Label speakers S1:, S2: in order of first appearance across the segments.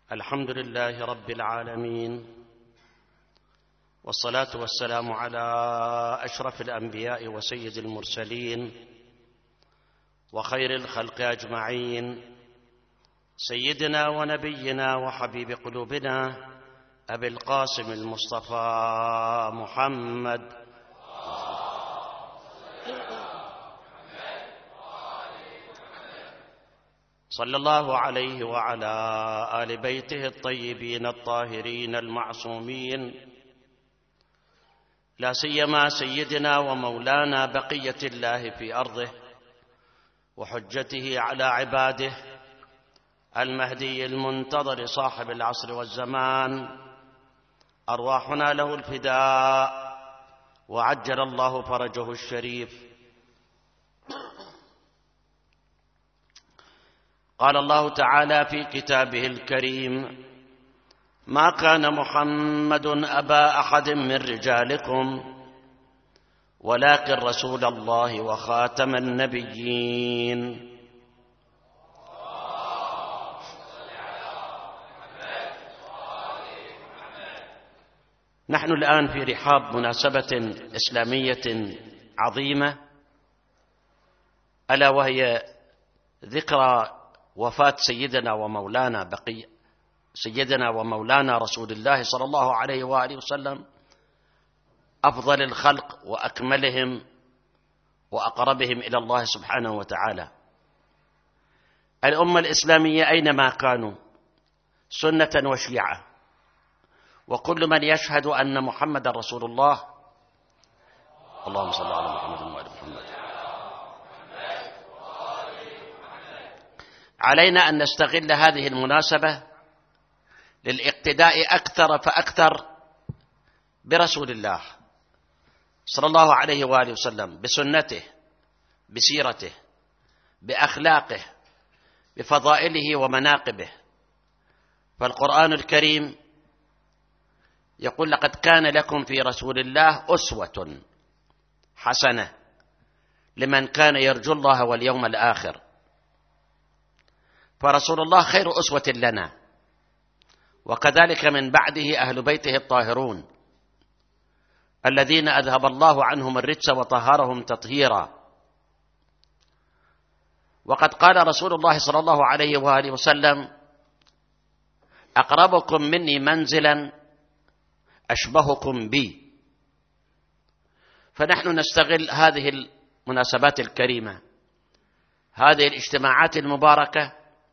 S1: الحمد لله رب العالمين، والصلاة والسلام على أشرف الأنبياء وسيد المرسلين وخير الخلق أجمعين، سيدنا ونبينا وحبيب قلوبنا أبي القاسم المصطفى محمد صلى الله عليه وعلى آل بيته الطيبين الطاهرين المعصومين، لا سيما سيدنا ومولانا بقية الله في أرضه وحجته على عباده المهدي المنتظر صاحب العصر والزمان، أرواحنا له الفداء وعجل الله فرجه الشريف. قال الله تعالى في كتابه الكريم: ما كان محمد أبا أحد من رجالكم ولكن رسول الله وخاتم النبيين. نحن الآن في رحاب مناسبة إسلامية عظيمة، ألا وهي ذكرى وفاة سيدنا ومولانا رسول الله صلى الله عليه وآله وسلم، أفضل الخلق وأكملهم وأقربهم إلى الله سبحانه وتعالى. الأمة الإسلامية أينما كانوا سنة وشيعة، وكل من يشهد أن محمد رسول الله، اللهم صل على محمد وآل محمد، علينا أن نستغل هذه المناسبة للاقتداء أكثر فأكثر برسول الله صلى الله عليه وآله وسلم، بسنته، بسيرته، بأخلاقه، بفضائله ومناقبه. فالقرآن الكريم يقول: لقد كان لكم في رسول الله أسوة حسنة لمن كان يرجو الله واليوم الآخر. فرسول الله خير أسوة لنا، وكذلك من بعده أهل بيته الطاهرون الذين أذهب الله عنهم الرجس وطهرهم تطهيرا. وقد قال رسول الله صلى الله عليه وآله وسلم: أقربكم مني منزلا أشبهكم بي. فنحن نستغل هذه المناسبات الكريمة، هذه الاجتماعات المباركة،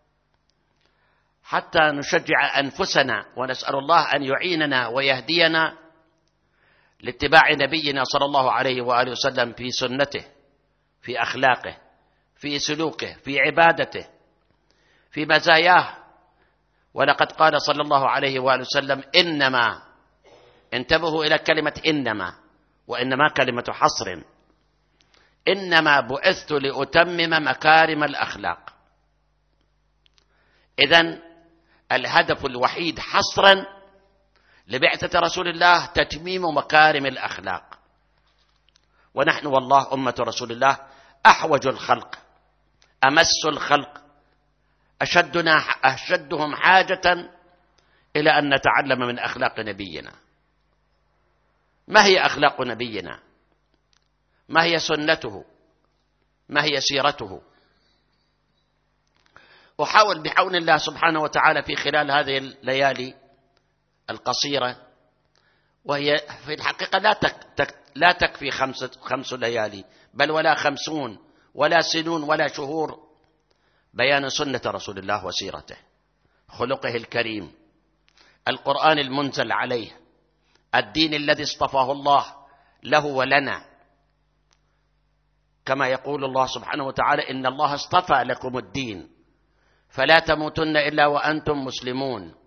S1: حتى نشجع أنفسنا ونسأل الله أن يعيننا ويهدينا لاتباع نبينا صلى الله عليه وآله وسلم في سنته، في أخلاقه، في سلوكه، في عبادته، في مزاياه. ولقد قال صلى الله عليه وآله وسلم: إنما، انتبهوا إلى كلمة إنما، وإنما كلمة حصر، إنما بعثت لأتمم مكارم الأخلاق. إذن الهدف الوحيد حصرا لبعثة رسول الله تتميم مكارم الأخلاق. ونحن والله أمة رسول الله أحوج الخلق، أمس الخلق، أشدهم حاجة إلى أن نتعلم من أخلاق نبينا. ما هي أخلاق نبينا؟ ما هي سنته؟ ما هي سيرته؟ أحاول بحول الله سبحانه وتعالى في خلال هذه الليالي القصيرة، وهي في الحقيقة لا تكفي 5 ليالي بل ولا 50 ولا سنون ولا شهور، بيان سنة رسول الله وسيرته، خلقه الكريم، القرآن المنزل عليه، الدين الذي اصطفاه الله له ولنا، كما يقول الله سبحانه وتعالى: إن الله اصطفى لكم الدين فلا تموتن إلا وأنتم مسلمون.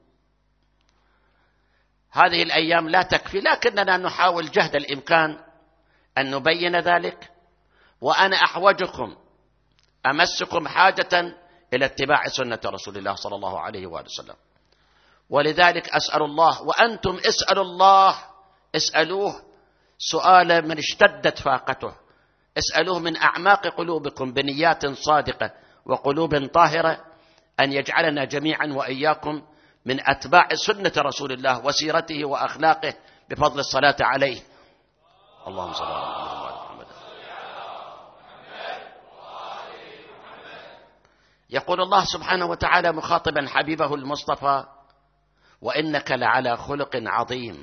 S1: هذه الأيام لا تكفي، لكننا نحاول جهد الإمكان أن نبين ذلك، وأنا أحوجكم أمسكم حاجة إلى اتباع سنة رسول الله صلى الله عليه وآله وسلم. ولذلك أسأل الله، وأنتم اسألوا الله، اسألوه سؤال من اشتدت فاقته، اسألوه من أعماق قلوبكم بنيات صادقة وقلوب طاهرة أن يجعلنا جميعا وإياكم من أتباع سنة رسول الله وسيرته وأخلاقه بفضل الصلاة عليه. اللهم صل على محمد. يقول الله سبحانه وتعالى مخاطبا حبيبه المصطفى: وإنك لعلى خلق عظيم.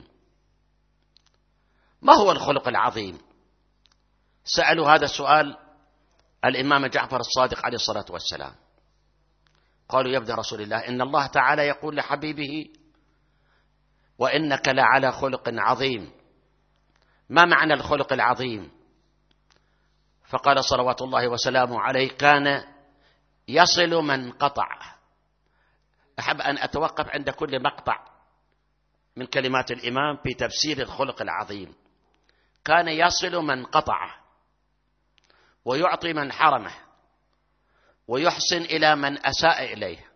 S1: ما هو الخلق العظيم؟ سألوا هذا السؤال الإمام جعفر الصادق عليه الصلاة والسلام. قالوا: يا ابن رسول الله، إن الله تعالى يقول لحبيبه: وإنك لعلى خلق عظيم. ما معنى الخلق العظيم؟ فقال صلوات الله وسلامه عليه: كان يصل من قطع. أحب أن أتوقف عند كل مقطع من كلمات الإمام في تفسير الخلق العظيم. كان يصل من قطعه، ويعطي من حرمه، ويحسن إلى من أساء إليه.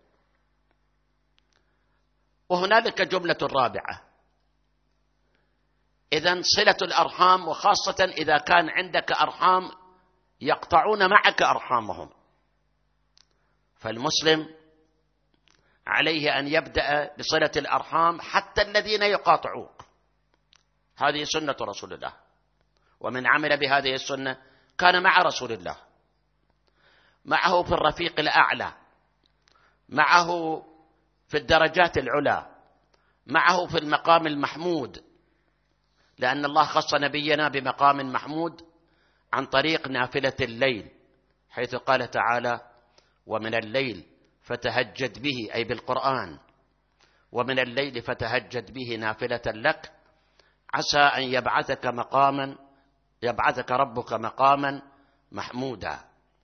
S1: وهنالك جملة رابعة: إذن صلة الأرحام، وخاصة إذا كان عندك أرحام يقطعون معك أرحامهم، فالمسلم عليه أن يبدأ بصلة الأرحام حتى الذين يقاطعوك. هذه سنة رسول الله، ومن عمل بهذه السنة كان مع رسول الله، معه في الرفيق الأعلى، معه في الدرجات العلى، معه في المقام المحمود، لأن الله خص نبينا بمقام محمود عن طريق نافلة الليل، حيث قال تعالى: ومن الليل فتهجد به، أي بالقرآن، ومن الليل فتهجد به نافلة لك عسى أن يبعثك ربك مقاما محمودا.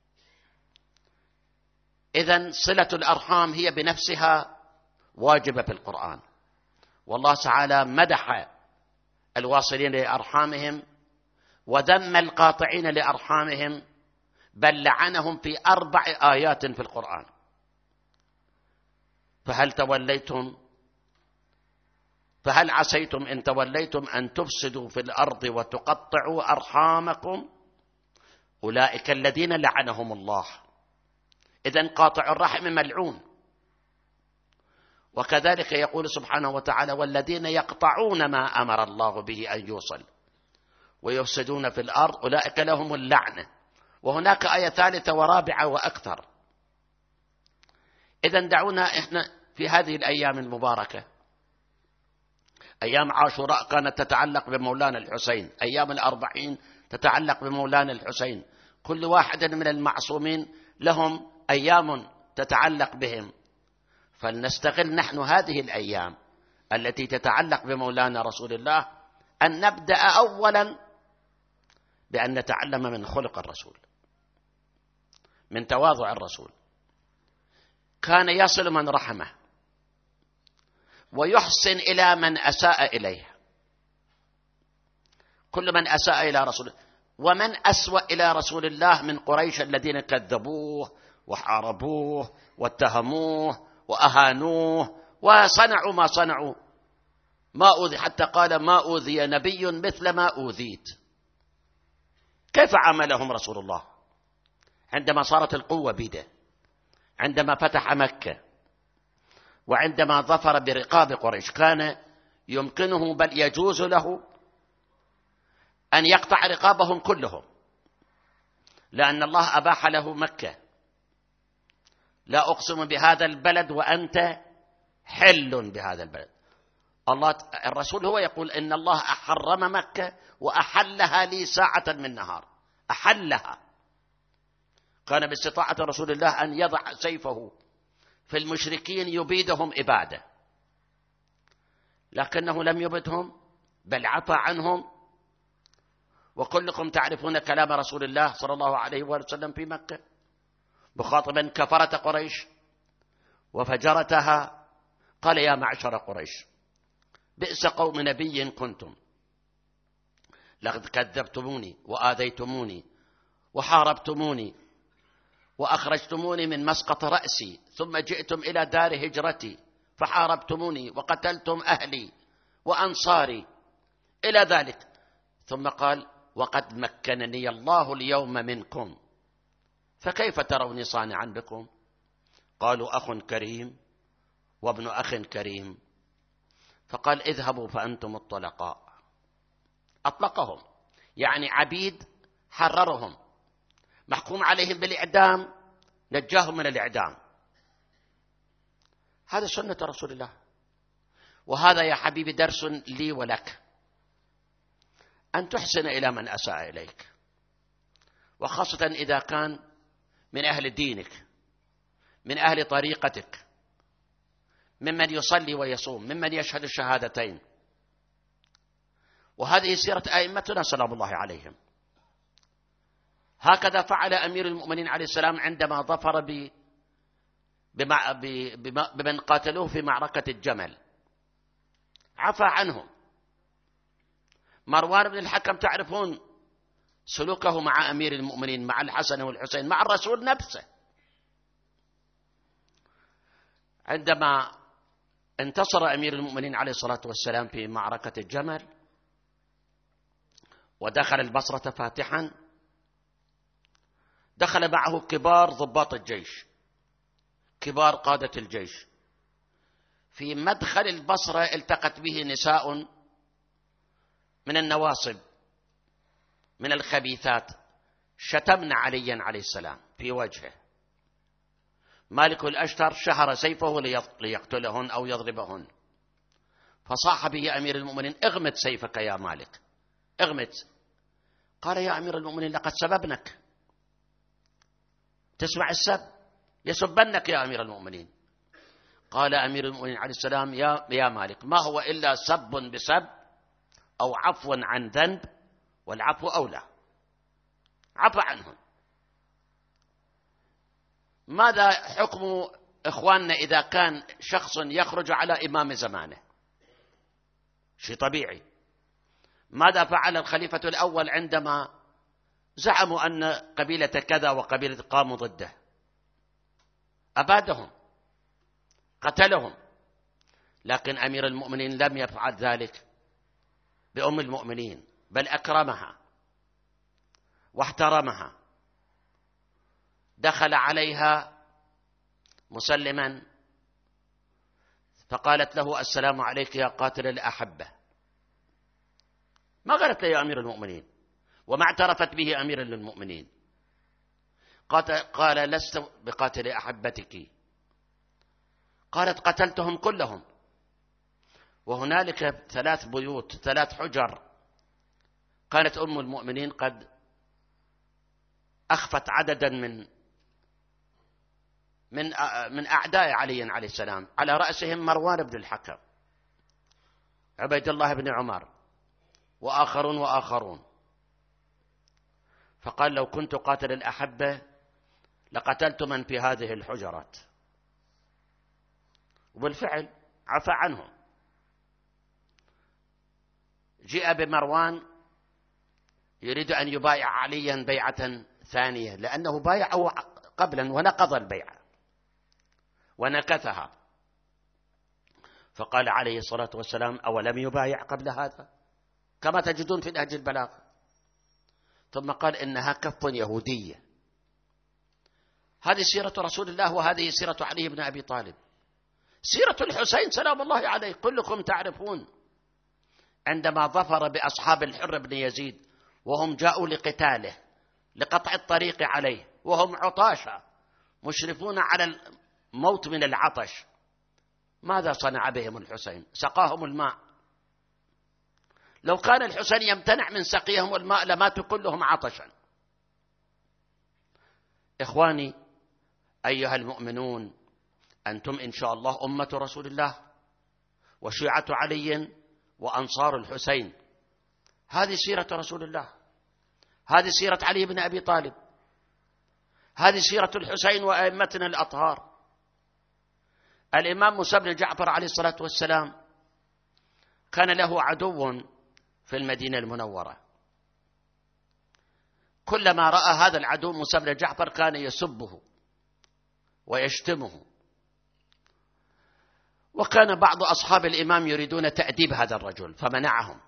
S1: إذن صلة الأرحام هي بنفسها واجبة في القرآن، والله تعالى مدح الواصلين لأرحامهم وذم القاطعين لأرحامهم، بل لعنهم في 4 آيات في القرآن. فهل عسيتم إن توليتم أن تفسدوا في الأرض وتقطعوا أرحامكم أولئك الذين لعنهم الله. إذن قاطع الرحم ملعون. وكذلك يقول سبحانه وتعالى: والذين يقطعون ما أمر الله به أن يوصل ويفسدون في الأرض أولئك لهم اللعنة. وهناك آية 3 و4 وأكثر. إذن دعونا إحنا في هذه الأيام المباركة، أيام عاشوراء كانت تتعلق بمولانا الحسين، أيام ال40 تتعلق بمولانا الحسين، كل واحد من المعصومين لهم أيام تتعلق بهم، فلنستغل نحن هذه الأيام التي تتعلق بمولانا رسول الله أن نبدأ أولا بأن نتعلم من خلق الرسول، من تواضع الرسول. كان يصل من رحمه، ويحسن إلى من أساء إليه. كل من أساء إلى رسول الله، ومن أسوأ إلى رسول الله من قريش الذين كذبوه وحاربوه واتهموه وأهانوه وصنعوا ما صنعوا، ما أوذي، حتى قال: ما أوذي نبي مثل ما أوذيت. كيف عاملهم رسول الله عندما صارت القوة بيده، عندما فتح مكة، وعندما ظفر برقاب قريش؟ كان يمكنه بل يجوز له أن يقطع رقابهم كلهم، لأن الله أباح له مكة: لا أقسم بهذا البلد وأنت حل بهذا البلد. الرسول هو يقول إن الله حرم مكة وأحلها لي ساعة من نهار، أحلها. كان باستطاعة رسول الله أن يضع سيفه في المشركين يبيدهم إبادة، لكنه لم يبدهم بل عفى عنهم. وكلكم تعرفون كلام رسول الله صلى الله عليه وسلم في مكة مخاطبا كفرة قريش وفجرتها، قال: يا معشر قريش، بئس قوم نبي كنتم، لقد كذبتموني وآذيتموني وحاربتموني وأخرجتموني من مسقط رأسي، ثم جئتم إلى دار هجرتي فحاربتموني وقتلتم أهلي وأنصاري إلى ذلك. ثم قال: وقد مكنني الله اليوم منكم، فكيف تروني صانعا بكم؟ قالوا: أخ كريم وابن أخ كريم، فقال اذهبوا فأنتم الطلقاء. أطلقهم، يعني عبيد حررهم، محكوم عليهم بالإعدام نجاهم من الإعدام. هذا سنة رسول الله. وهذا يا حبيبي درس لي ولك، أن تحسن إلى من أساء إليك، وخاصة إذا كان من أهل دينك، من أهل طريقتك، ممن يصلي ويصوم، ممن يشهد الشهادتين. وهذه سيرة أئمتنا سلام الله عليهم. هكذا فعل أمير المؤمنين عليه السلام عندما ظفر بمن قاتلوه في معركة الجمل، عفى عنهم. مروان بن الحكم تعرفون سلوكه مع أمير المؤمنين، مع الحسن والحسين، مع الرسول نفسه. عندما انتصر أمير المؤمنين عليه الصلاة والسلام في معركة الجمل ودخل البصرة فاتحا، دخل معه كبار ضباط الجيش، كبار قادة الجيش. في مدخل البصرة التقت به نساء من النواصب، من الخبيثات، شتمن عليا عليه السلام في وجهه. مالك الأشتر شهر سيفه ليقتلهن أو يضربهن، فصاح به أمير المؤمنين اغمد سيفك يا مالك، اغمد. قال يا أمير المؤمنين لقد سببنك، تسمع السب، يسبنك يا أمير المؤمنين. قال أمير المؤمنين عليه السلام يا مالك، ما هو إلا سب بسب أو عفو عن ذنب، والعفو أولى. عفى عنهم. ماذا حكم إخواننا إذا كان شخص يخرج على إمام زمانه؟ شيء طبيعي. ماذا فعل الخليفة الأول عندما زعموا أن قبيلة كذا وقبيلة قاموا ضده؟ أبادهم، قتلهم. لكن أمير المؤمنين لم يفعل ذلك بأم المؤمنين، بل أكرمها واحترمها. دخل عليها مسلما فقالت له السلام عليك يا قاتل الأحبة. ما قالت له يا أمير المؤمنين، وما اعترفت به أمير للمؤمنين. قال لست بقاتل أحبتك. قالت قتلتهم كلهم. وهنالك 3 بيوت، 3 حجر، كانت أم المؤمنين قد أخفت عددا من أعداء علي عليه السلام، على رأسهم مروان بن الحكم، عبيد الله بن عمر، وآخرون. فقال لو كنت قاتل الأحبة لقتلت من في هذه الحجرات. وبالفعل عفى عنهم. جاء بمروان يريد أن يبايع عليا بيعة ثانية، لأنه بايعه قبلا ونقض البيعة ونكثها. فقال عليه الصلاة والسلام أولم يبايع قبل هذا؟ كما تجدون في نهج البلاغة. ثم قال إنها كف يهودية. هذه سيرة رسول الله، وهذه سيرة علي بن أبي طالب. سيرة الحسين سلام الله عليه كلكم تعرفون، عندما ظفر بأصحاب الحر بن يزيد وهم جاءوا لقتاله، لقطع الطريق عليه، وهم عطاشا مشرفون على الموت من العطش. ماذا صنع بهم الحسين؟ سقاهم الماء. لو كان الحسين يمتنع من سقيهم الماء لماتوا كلهم عطشا. إخواني أيها المؤمنون، أنتم إن شاء الله أمة رسول الله وشيعة علي وأنصار الحسين. هذه سيرة رسول الله، هذه سيرة علي بن أبي طالب، هذه سيرة الحسين وأئمتنا الأطهار. الإمام موسى بن جعفر عليه الصلاة والسلام كان له عدو في المدينة المنورة. كلما رأى هذا العدو موسى بن جعفر كان يسبه ويشتمه. وكان بعض أصحاب الإمام يريدون تأديب هذا الرجل فمنعهم،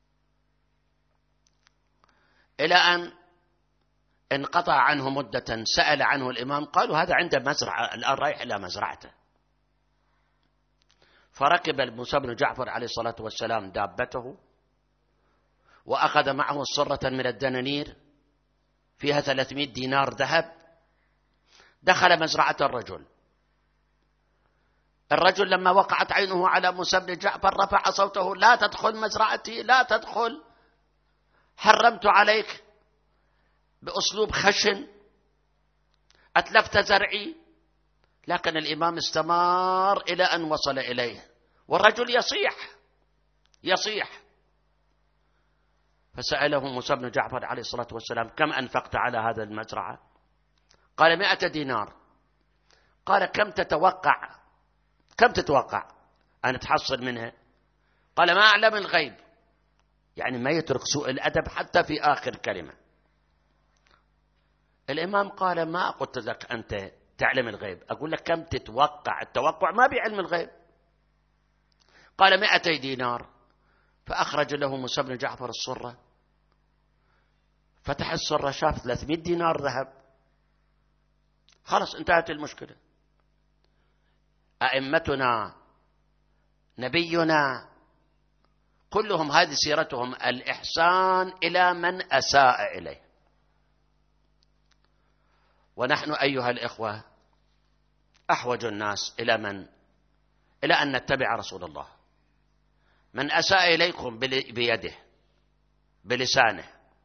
S1: إلى أن انقطع عنه مدة. سأل عنه الإمام، قالوا هذا عنده مزرعة الآن رايح إلى مزرعته. فركب موسى بن جعفر عليه الصلاة والسلام دابته، وأخذ معه صرة من الدنانير فيها 300 دينار ذهب. دخل مزرعة الرجل لما وقعت عينه على موسى بن جعفر رفع صوته: لا تدخل مزرعتي، لا تدخل، حرمت عليك، بأسلوب خشن، أتلفت زرعي. لكن الإمام استمر إلى أن وصل إليه، والرجل يصيح. فسأله موسى بن جعفر عليه الصلاة والسلام: كم أنفقت على هذا المزرعة؟ قال: 100 دينار. قال: كم تتوقع أن تحصل منها؟ قال: ما أعلم الغيب. يعني ما يترك سوء الأدب حتى في آخر كلمة. الإمام قال: ما قلت لك أنت تعلم الغيب، أقول لك كم تتوقع. التوقع ما بعلم الغيب. قال: 200 دينار. فأخرج له موسى بن جعفر الصرة، فتح الصرة شاف 300 دينار ذهب. خلاص انتهت المشكلة. أئمتنا، نبينا، كلهم هذه سيرتهم: الإحسان إلى من أساء إليه. ونحن أيها الإخوة أحوج الناس إلى أن نتبع رسول الله. من أساء إليكم بيده بلسانه.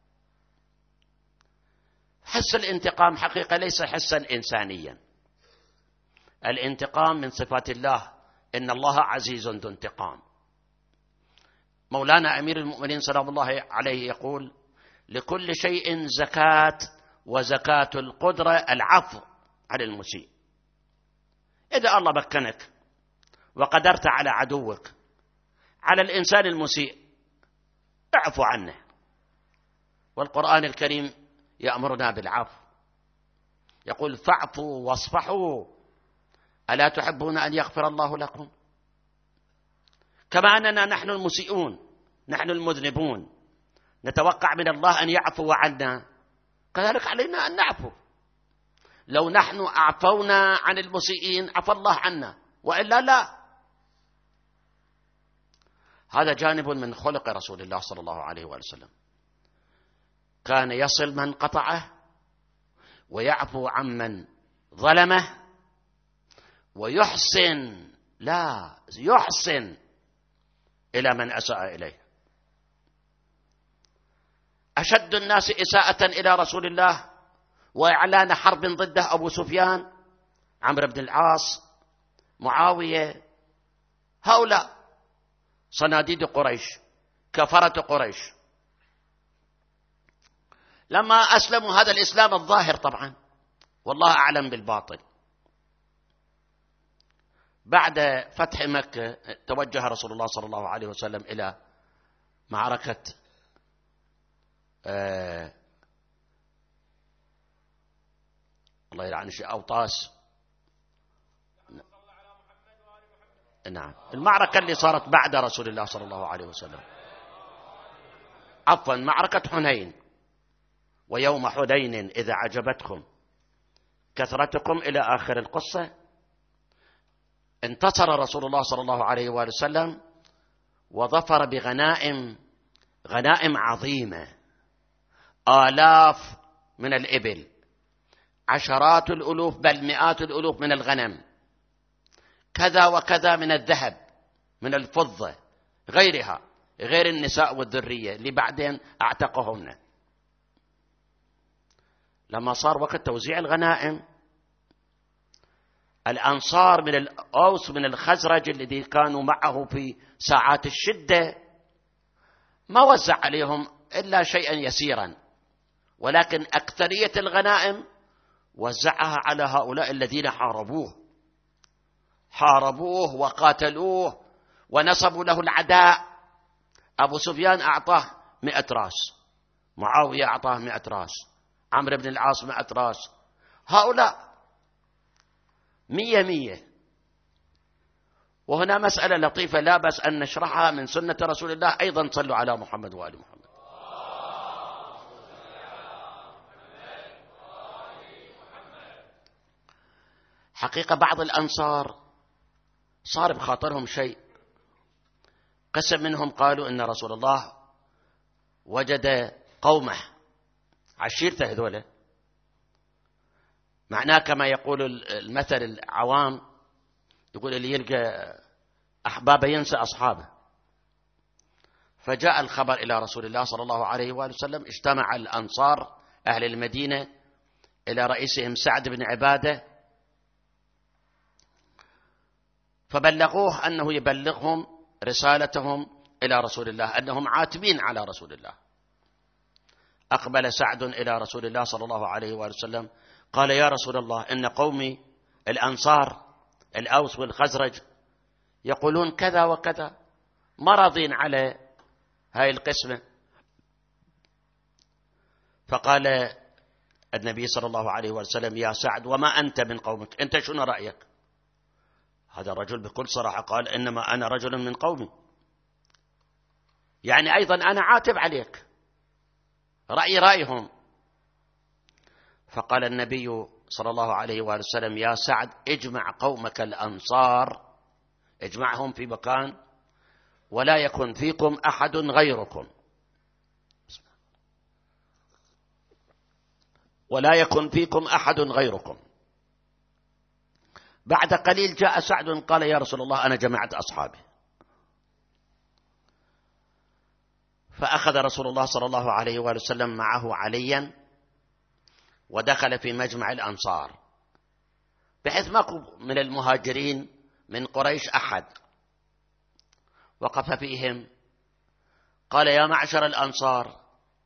S1: حس الانتقام حقيقة ليس حسا إنسانيا. الانتقام من صفات الله، إن الله عزيز ذو انتقام. مولانا أمير المؤمنين سلام الله عليه يقول: لكل شيء زكاة، وزكاة القدرة العفو عن المسيء. إذا الله مكنك وقدرت على عدوك، على الإنسان المسيء، اعفو عنه. والقرآن الكريم يأمرنا بالعفو، يقول: فاعفوا واصفحوا ألا تحبون أن يغفر الله لكم؟ كما أننا نحن المسيئون، نحن المذنبون، نتوقع من الله أن يعفو عنا، كذلك علينا أن نعفو. لو نحن أعفونا عن المسيئين عفى الله عنا، وإلا لا. هذا جانب من خلق رسول الله صلى الله عليه وسلم. كان يصل من قطعه، ويعفو عمن ظلمه، ويحسن إلى من أساء إليه. أشد الناس إساءة إلى رسول الله وإعلان حرب ضده أبو سفيان، عمرو بن العاص، معاوية. هؤلاء صناديد قريش، كفرة قريش. لما أسلموا، هذا الإسلام الظاهر طبعا، والله أعلم بالباطل. بعد فتح مكة توجه رسول الله صلى الله عليه وسلم إلى معركة الله يلعن أوطاس. نعم، المعركة اللي صارت بعد رسول الله صلى الله عليه وسلم، عفوا، معركة حنين. ويوم حنين إذا عجبتكم كثرتكم إلى آخر القصة. انتصر رسول الله صلى الله عليه وسلم وظفر غنائم عظيمة، آلاف من الإبل، عشرات الألوف بل مئات الألوف من الغنم، كذا وكذا من الذهب، من الفضة، غيرها، غير النساء والذرية اللي بعدين اعتقهن. لما صار وقت توزيع الغنائم، الأنصار من الأوس من الخزرج الذي كانوا معه في ساعات الشدة ما وزع عليهم إلا شيئا يسيرا، ولكن أكثرية الغنائم وزعها على هؤلاء الذين حاربوه وقاتلوه ونصبوا له العداء. أبو سفيان أعطاه 100 راس، معاوية أعطاه 100 راس، عمرو بن العاص 100 راس، هؤلاء 100. وهنا مسألة لطيفة لا بأس أن نشرحها من سنة رسول الله أيضا. صلوا على محمد وآل محمد. حقيقة بعض الأنصار صار بخاطرهم شيء، قسم منهم قالوا إن رسول الله وجد قومه، عشيرته هذولا، معناه كما يقول المثل العوام، يقول اللي يلقى أحبابه ينسى أصحابه. فجاء الخبر إلى رسول الله صلى الله عليه وآله وسلم، اجتمع الأنصار أهل المدينة إلى رئيسهم سعد بن عبادة، فبلغوه أنه يبلغهم رسالتهم إلى رسول الله، أنهم عاتبين على رسول الله. أقبل سعد إلى رسول الله صلى الله عليه وآله وسلم قال: يا رسول الله، إن قومي الأنصار الأوس والخزرج يقولون كذا وكذا، مرضين على هاي القسمة. فقال النبي صلى الله عليه وسلم: يا سعد، وما أنت من قومك؟ أنت شنو رأيك؟ هذا الرجل بكل صراحة قال: إنما أنا رجل من قومي، يعني أيضا أنا عاتب عليك، رأيي رأيهم. فقال النبي صلى الله عليه وآله وسلم: يا سعد، اجمع قومك الأنصار، اجمعهم في مكان، ولا يكن فيكم أحد غيركم، ولا يكن فيكم أحد غيركم. بعد قليل جاء سعد قال: يا رسول الله، أنا جمعت أصحابي. فأخذ رسول الله صلى الله عليه وآله وسلم معه عليا، ودخل في مجمع الأنصار، بحيث ماكو من المهاجرين من قريش أحد. وقف فيهم قال: يا معشر الأنصار،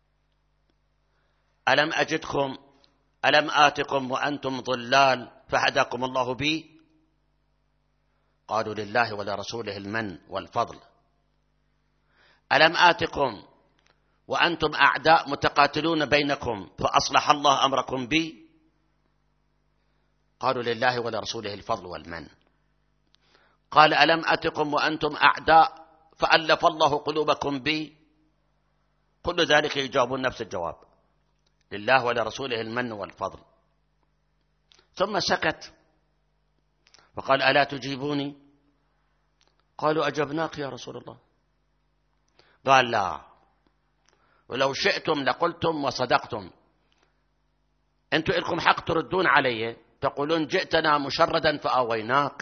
S1: ألم آتكم وأنتم ضلال فهداكم الله بي؟ قالوا: لله ولرسوله المن والفضل. ألم آتكم وأنتم أعداء متقاتلون بينكم فأصلح الله أمركم بي؟ قالوا: لله ولرسوله الفضل والمن. قال: ألم أتكم وأنتم أعداء فألف الله قلوبكم بي؟ كل ذلك يجاوبون نفس الجواب: لله ولرسوله المن والفضل. ثم سكت فقال: ألا تجيبوني؟ قالوا: أجبناك يا رسول الله. قال: لا، ولو شئتم لقلتم وصدقتم، أنتم لكم حق تردون علي، تقولون جئتنا مشردا فآويناك،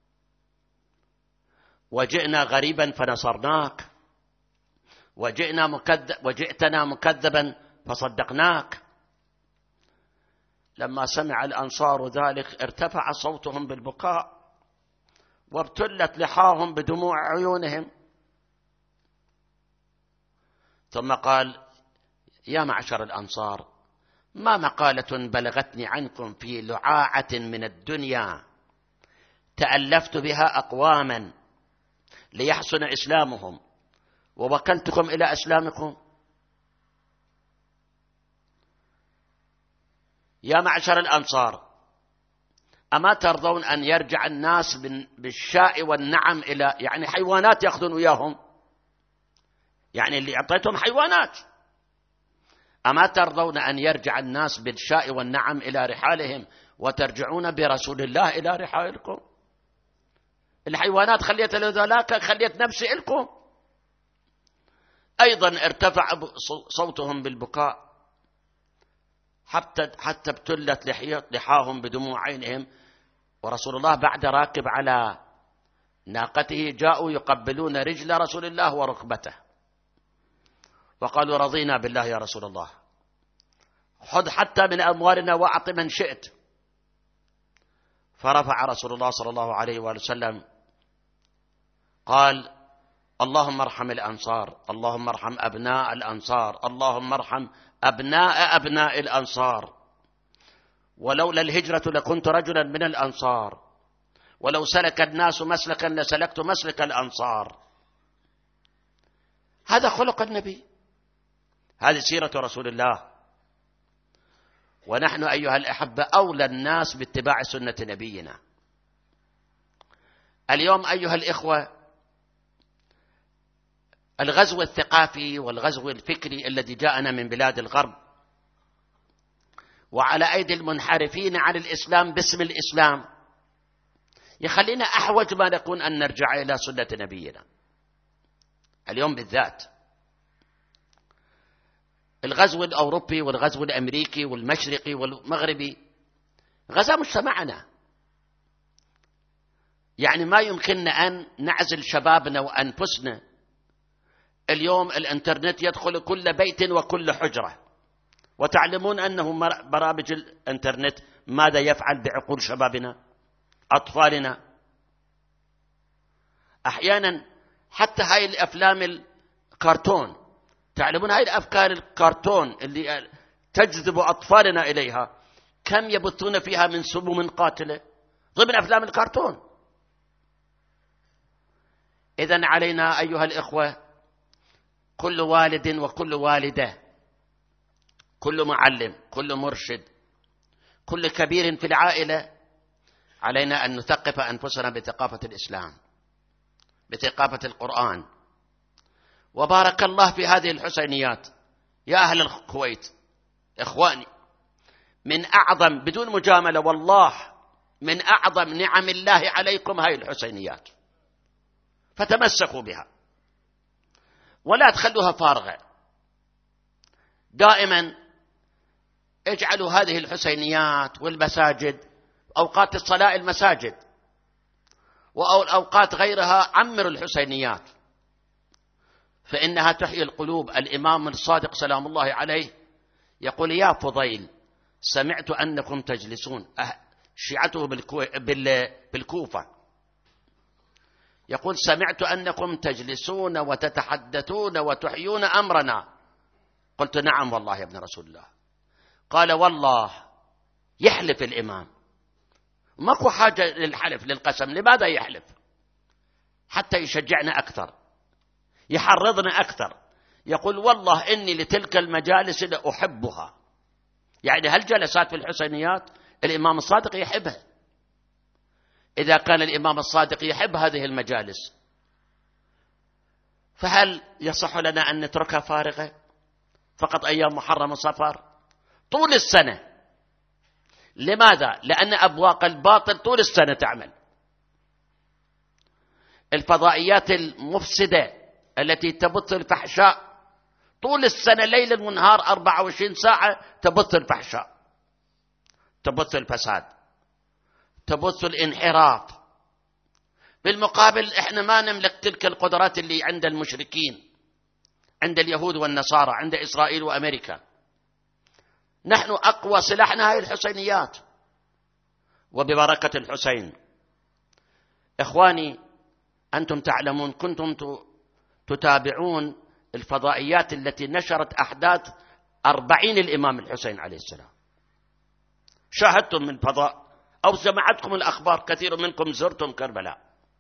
S1: وجئنا غريبا فنصرناك، وجئتنا مكذبا فصدقناك. لما سمع الأنصار ذلك ارتفع صوتهم بالبكاء، وابتلت لحاهم بدموع عيونهم. ثم قال: يا معشر الأنصار، ما مقالة بلغتني عنكم في لعاعة من الدنيا تألفت بها أقواما ليحسن إسلامهم ووكلتكم إلى أسلامكم؟ يا معشر الأنصار، أما ترضون أن يرجع الناس بالشاء والنعم إلى، يعني حيوانات يأخذون وياهم، يعني اللي أعطيتهم حيوانات، أما ترضون أن يرجع الناس بالشاء والنعم إلى رحالهم وترجعون برسول الله إلى رحالكم؟ الحيوانات خليت لذلك، خليت نفسي لكم. أيضا ارتفع صوتهم بالبكاء حتى ابتلت لحاهم بدموع عينهم. ورسول الله بعد راكب على ناقته جاءوا يقبلون رجل رسول الله وركبته، وقالوا: رضينا بالله يا رسول الله، خذ حتى من أموالنا وأعط من شئت. فرفع رسول الله صلى الله عليه وآله وسلم قال: اللهم ارحم الأنصار، اللهم ارحم أبناء الأنصار، اللهم ارحم أبناء الأنصار. ولولا الهجرة لكنت رجلا من الأنصار، ولو سلك الناس مسلكا لسلكت مسلك الأنصار. هذا خلق النبي، هذه سيرة رسول الله. ونحن أيها الأحبة أولى الناس باتباع سنة نبينا. اليوم أيها الإخوة، الغزو الثقافي والغزو الفكري الذي جاءنا من بلاد الغرب وعلى أيدي المنحرفين عن الإسلام باسم الإسلام يخلينا أحوج ما نكون أن نرجع إلى سنة نبينا. اليوم بالذات. الغزو الأوروبي والغزو الأمريكي والمشرقي والمغربي غزا مجتمعنا. يعني ما يمكننا أن نعزل شبابنا وأنفسنا. اليوم الإنترنت يدخل كل بيت وكل حجرة، وتعلمون أنه برامج الإنترنت ماذا يفعل بعقول شبابنا أطفالنا. أحيانا حتى هاي الأفلام الكرتون، تعلمون هاي الأفكار الكرتون اللي تجذب أطفالنا إليها كم يبثون فيها من سموم قاتلة ضمن أفلام الكرتون. إذن علينا أيها الإخوة، كل والد وكل والدة، كل معلم، كل مرشد، كل كبير في العائلة، علينا أن نثقف أنفسنا بثقافة الإسلام، بثقافة القرآن. وبارك الله في هذه الحسينيات يا أهل الكويت، إخواني، من أعظم، بدون مجاملة والله، من أعظم نعم الله عليكم هذه الحسينيات، فتمسكوا بها ولا تخلوها فارغة. دائما اجعلوا هذه الحسينيات والمساجد، أوقات الصلاة المساجد، وأوقات غيرها عمروا الحسينيات، فإنها تحيي القلوب. الإمام الصادق سلام الله عليه يقول: يا فضيل، سمعت أنكم تجلسون، شيعته بالكوفة، يقول: سمعت أنكم تجلسون وتتحدثون وتحيون أمرنا. قلت: نعم والله يا ابن رسول الله. قال: والله يحلف الإمام، ماكو حاجة للحلف للقسم. لماذا يحلف؟ حتى يشجعنا أكثر، يحرضنا أكثر. يقول: والله إني لتلك المجالس لأحبها. يعني هالجلسات في الحسينيات الإمام الصادق يحبها. إذا كان الإمام الصادق يحب هذه المجالس، فهل يصح لنا أن نتركها فارغة فقط أيام محرم وصفر طول السنة؟ لماذا؟ لأن أبواق الباطل طول السنة تعمل. الفضائيات المفسدة التي تبث الفحشاء طول السنة ليل ونهار 24 ساعة تبث الفحشاء، تبث الفساد، تبث الانحراف. بالمقابل احنا ما نملك تلك القدرات اللي عند المشركين، عند اليهود والنصارى، عند إسرائيل وأمريكا. نحن أقوى سلاحنا هاي الحسينيات، وببركة الحسين. إخواني، أنتم تعلمون، كنتم تتابعون الفضائيات التي نشرت أحداث 40 الإمام الحسين عليه السلام. شاهدتم من فضاء أو سمعتكم الأخبار، كثير منكم زرتم كربلاء.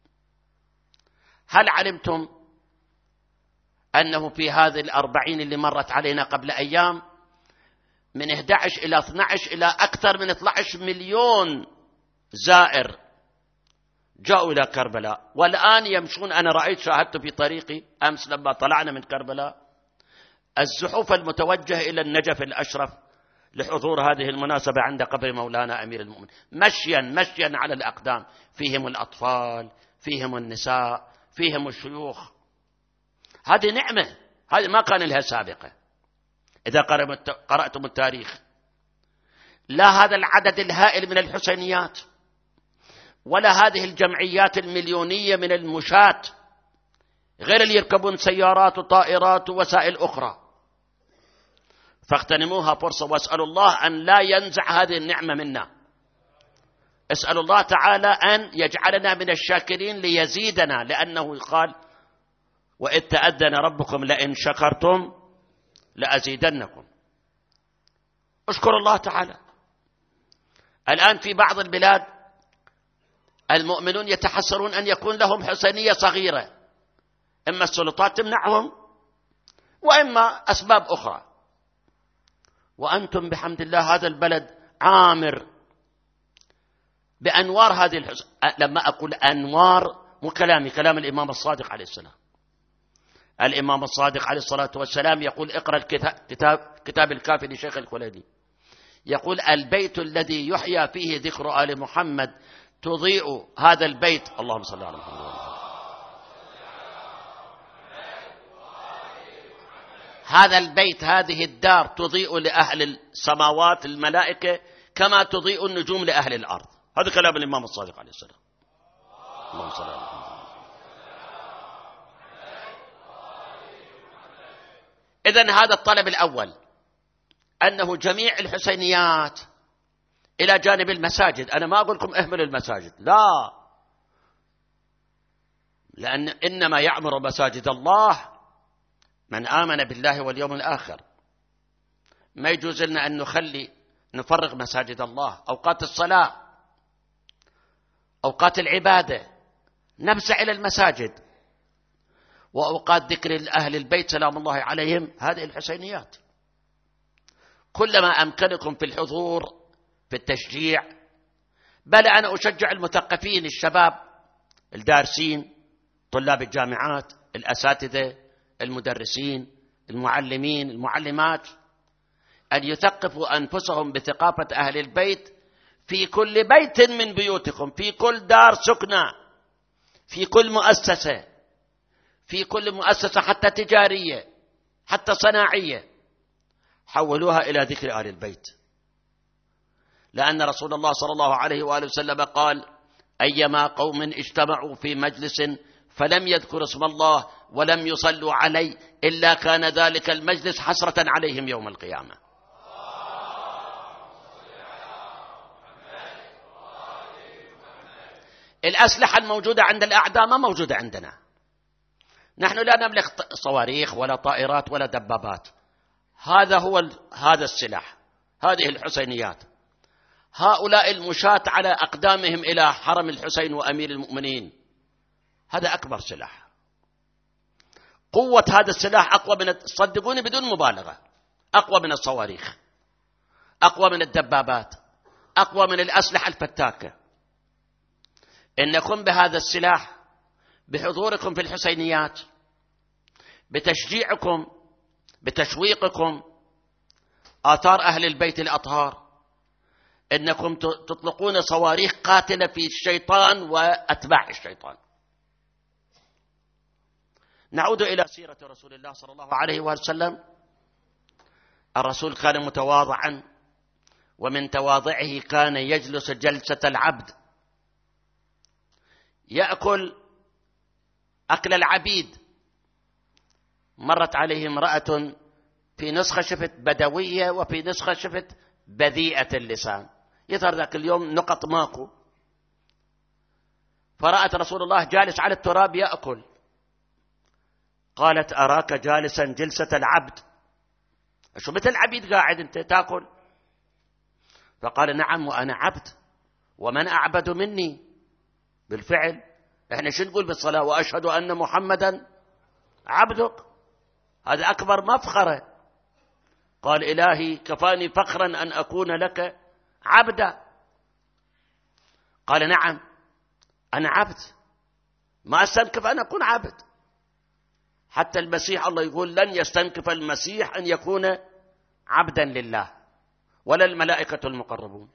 S1: هل علمتم أنه في هذه 40 اللي مرت علينا قبل أيام، من 11 إلى 12 إلى أكثر من 12 مليون زائر جاءوا إلى كربلاء، والآن يمشون. أنا رأيت، شاهدت في طريقي أمس لما طلعنا من كربلاء، الزحوف المتوجه إلى النجف الأشرف لحضور هذه المناسبة عند قبر مولانا أمير المؤمنين، مشيا على الأقدام، فيهم الأطفال، فيهم النساء، فيهم الشيوخ. هذه نعمة، هذه ما كان لها سابقة. إذا قرأتم التاريخ، لا هذا العدد الهائل من الحسينيات، ولا هذه الجمعيات المليونية من المشاة، غير اللي يركبون سيارات وطائرات ووسائل أخرى. فاغتنموها فرصة، واسألوا الله أن لا ينزع هذه النعمة منا. اسألوا الله تعالى أن يجعلنا من الشاكرين ليزيدنا، لأنه قال: وإذ تأذن ربكم لئن شكرتم لأزيدنكم. اشكروا الله تعالى. الآن في بعض البلاد المؤمنون يتحسرون أن يكون لهم حسينية صغيرة، إما السلطات تمنعهم وإما أسباب أخرى. وأنتم بحمد الله هذا البلد عامر بأنوار هذه الحسين. لما أقول أنوار، مو كلامي، كلام الإمام الصادق عليه السلام. الإمام الصادق عليه الصلاة والسلام يقول: اقرأ كتاب الكافي لشيخ الكوليني، يقول: البيت الذي يحيى فيه ذكر آل محمد تضيء هذا البيت. اللهم صل على محمد. هذا البيت، هذه الدار تضيء لأهل السماوات الملائكة كما تضيء النجوم لأهل الأرض. هذا كلام الإمام الصادق عليه السلام. اللهم صل على محمد. إذن هذا الطلب الأول، أنه جميع الحسينيات إلى جانب المساجد. أنا ما أقول لكم اهملوا المساجد، لا، لأن إنما يعمر مساجد الله من آمن بالله واليوم الآخر. ما يجوز لنا أن نفرغ مساجد الله، أوقات الصلاة، أوقات العبادة، نفزع إلى المساجد، وأوقات ذكر أهل البيت سلام الله عليهم، هذه الحسينيات. كلما أمكنكم في الحضور، في التشجيع. بل أنا أشجع المثقفين، الشباب الدارسين، طلاب الجامعات، الأساتذة، المدرسين، المعلمين، المعلمات، أن يثقفوا أنفسهم بثقافة أهل البيت في كل بيت من بيوتكم، في كل دار سكنى، في كل مؤسسة، في كل مؤسسة حتى تجارية، حتى صناعية، حولوها إلى ذكر آل البيت. لأن رسول الله صلى الله عليه وآله وسلم قال: أيما قوم اجتمعوا في مجلس فلم يذكروا اسم الله ولم يصلوا عليه إلا كان ذلك المجلس حسرة عليهم يوم القيامة. الأسلحة الموجودة عند الأعداء ما موجودة عندنا. نحن لا نملك صواريخ ولا طائرات ولا دبابات. هذا السلاح، هذه الحسينيات. هؤلاء المشاة على أقدامهم إلى حرم الحسين وأمير المؤمنين، هذا أكبر سلاح. قوة هذا السلاح أقوى صدقوني بدون مبالغة، أقوى من الصواريخ، أقوى من الدبابات، أقوى من الأسلحة الفتاكة. إنكم بهذا السلاح، بحضوركم في الحسينيات، بتشجيعكم، بتشويقكم آثار أهل البيت الأطهار، إنكم تطلقون صواريخ قاتلة في الشيطان وأتباع الشيطان. نعود إلى سيرة رسول الله صلى الله عليه وسلم. الرسول كان متواضعا، ومن تواضعه كان يجلس جلسة العبد، يأكل أكل العبيد. مرت عليه امرأة في نسخة شفت بدوية، وفي نسخة شفت بذيئة اللسان، يظهر ذاك اليوم نقط ماكو. فرأت رسول الله جالس على التراب يأكل، قالت: أراك جالسا جلسة العبد، شو مثل العبيد قاعد أنت تأكل؟ فقال: نعم وأنا عبد، ومن أعبد مني؟ بالفعل احنا شو نقول بالصلاة؟ وأشهد أن محمدا عبدك. هذا أكبر مفخرة. قال: إلهي كفاني فخرا أن أكون لك عبدا. قال: نعم أنا عبد، ما أستنكف أن أكون عبد. حتى المسيح الله يقول: لن يستنكف المسيح أن يكون عبدا لله، ولا الملائكة المقربون.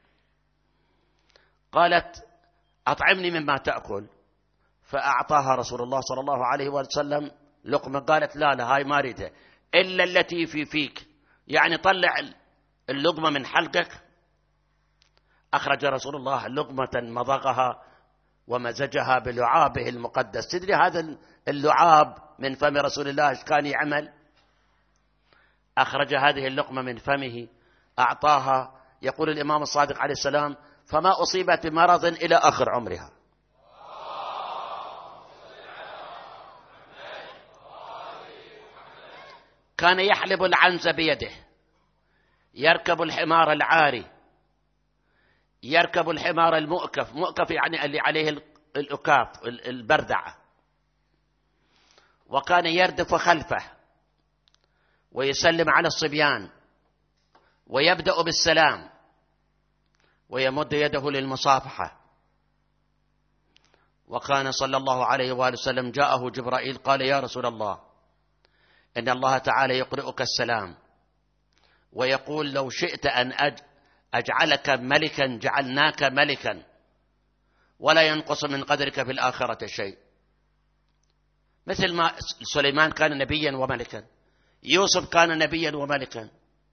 S1: قالت: أطعمني مما تأكل. فأعطاها رسول الله صلى الله عليه وسلم لقمة. قالت: لا هاي ما أريدها إلا التي في فيك، يعني طلع اللقمة من حلقك. أخرج رسول الله لقمة مضغها ومزجها بلعابه المقدس. تدري هذا اللعاب من فم رسول الله ايش كان يعمل؟ أخرج هذه اللقمة من فمه، أعطاها. يقول الإمام الصادق عليه السلام: فما أصيبت بمرض إلى آخر عمرها. كان يحلب العنز بيده، يركب الحمار العاري، يركب الحمار المؤكف. مؤكف يعني اللي عليه الأكاف، البردعة. وكان يردف خلفه ويسلم على الصبيان، ويبدأ بالسلام، ويمد يده للمصافحة. وكان صلى الله عليه وآله وسلم جاءه جبرائيل قال: يا رسول الله، إن الله تعالى يقرئك السلام، ويقول: لو شئت أن أجعلك ملكا جعلناك ملكا، ولا ينقص من قدرك في الآخرة شيء. مثل ما سليمان كان نبيا وملكا، يوسف كان نبيا وملكا.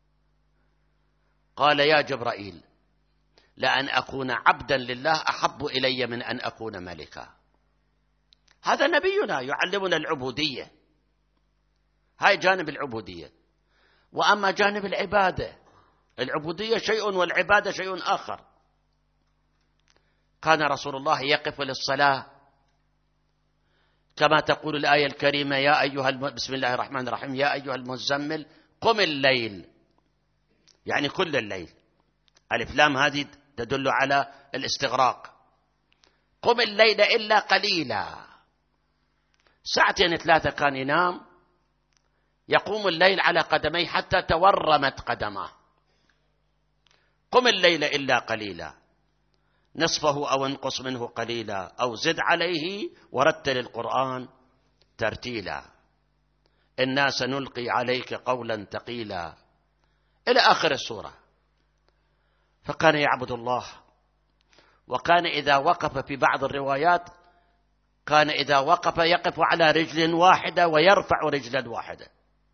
S1: قال يا جبرائيل لأن أكون عبدا لله أحب إلي من أن أكون ملكا. هذا نبينا يعلمنا العبودية، هاي جانب العبودية. وأما جانب العبادة، العبودية شيء والعبادة شيء آخر. كان رسول الله يقف للصلاة كما تقول الآية الكريمة يا أيها بسم الله الرحمن الرحيم يا أيها المزمل قم الليل، يعني كل الليل. ألف لام هذه تدل على الاستغراق. قم الليل إلا قليلا، ساعتين ثلاثة كان ينام، يقوم الليل على قدميه حتى تورمت قدماه. قم الليل إلا قليلا نصفه أو انقص منه قليلا أو زد عليه ورتل القرآن ترتيلا إنا سنلقي عليك قولا ثقيلا إلى آخر السورة. فكان يعبد الله، وكان إذا وقف في بعض الروايات كان إذا وقف يقف على رجل واحدة ويرفع رجلا واحدة،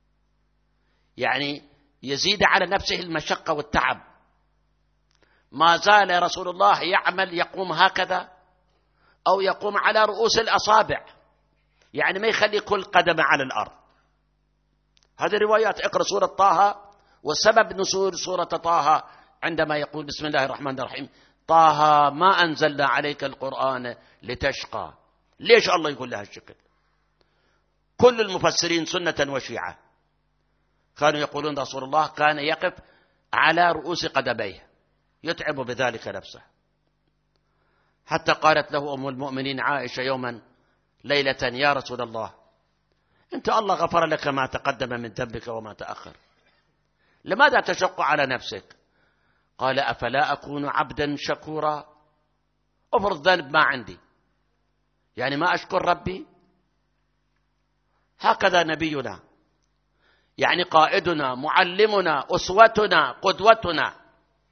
S1: يعني يزيد على نفسه المشقة والتعب. ما زال رسول الله يعمل يقوم هكذا أو يقوم على رؤوس الأصابع، يعني ما يخلي كل قدم على الأرض. هذه روايات. اقرأ سورة طه وسبب نزول سورة طه عندما يقول بسم الله الرحمن الرحيم طه ما أنزلنا عليك القرآن لتشقى. ليش الله يقول لها الشكل؟ كل المفسرين سنة وشيعة كانوا يقولون رسول الله كان يقف على رؤوس قدميه يتعب بذلك نفسه، حتى قالت له أم المؤمنين عائشة يوما ليلة يا رسول الله أنت الله غفر لك ما تقدم من ذنبك وما تأخر، لماذا تشق على نفسك؟ قال أفلا أكون عبدا شكورا؟ أفرض ذنب ما عندي، يعني ما أشكر ربي؟ هكذا نبينا، يعني قائدنا معلمنا أسوتنا قدوتنا.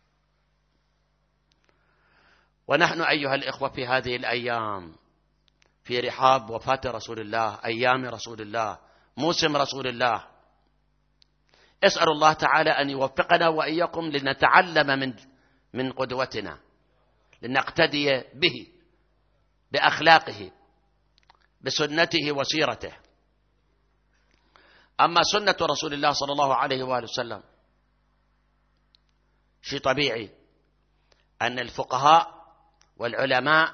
S1: ونحن أيها الإخوة في هذه الأيام في رحاب وفاة رسول الله، أيام رسول الله، موسم رسول الله، أسأل الله تعالى أن يوفقنا وإياكم لنتعلم من قدوتنا، لنقتدي به بأخلاقه بسنته وسيرته. أما سنة رسول الله صلى الله عليه وآله وسلم شيء طبيعي أن الفقهاء والعلماء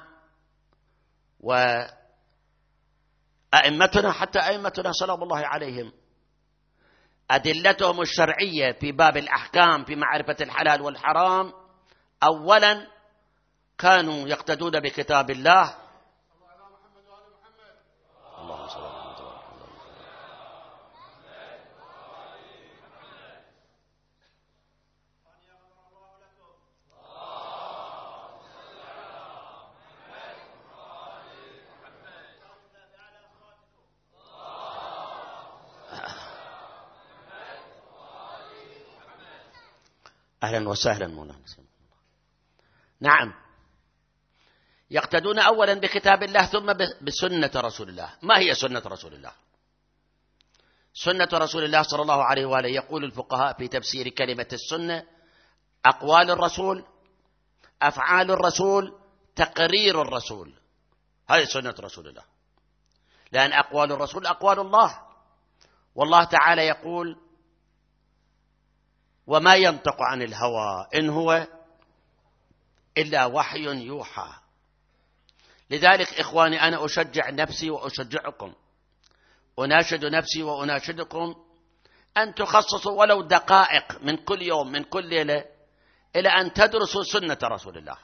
S1: وأئمتنا حتى أئمتنا سلام الله عليهم أدلتهم الشرعية في باب الأحكام في معرفة الحلال والحرام أولا كانوا يقتدون بكتاب الله. اللهم صل على محمد. أهلا وسهلا مولانا. نعم، يقتدون أولا بكتاب الله ثم بسنة رسول الله. ما هي سنة رسول الله؟ سنة رسول الله صلى الله عليه وآله يقول الفقهاء في تفسير كلمة السنة أقوال الرسول، أفعال الرسول، تقرير الرسول، هذه سنة رسول الله. لأن أقوال الرسول أقوال الله، والله تعالى يقول وما ينطق عن الهوى إن هو إلا وحي يوحى. لذلك إخواني أنا أشجع نفسي وأشجعكم، أناشد نفسي وأناشدكم أن تخصصوا ولو دقائق من كل يوم من كل ليلة إلى أن تدرسوا سنة رسول الله.